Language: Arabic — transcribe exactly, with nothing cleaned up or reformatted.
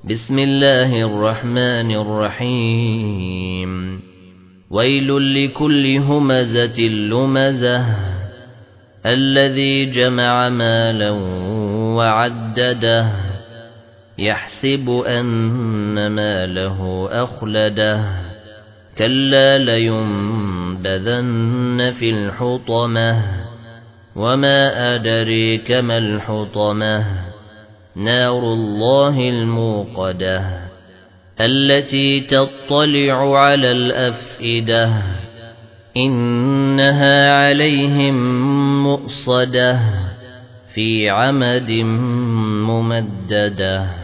بسم الله الرحمن الرحيم ويل لكل همزة لمزة الذي جمع مالا وعدده يحسب أن ماله أخلده كلا لينبذن في الحطمة وما أدريك ما الحطمة نار الله الموقدة التي تطلع على الأفئدة إنها عليهم مؤصدة في عمد ممددة.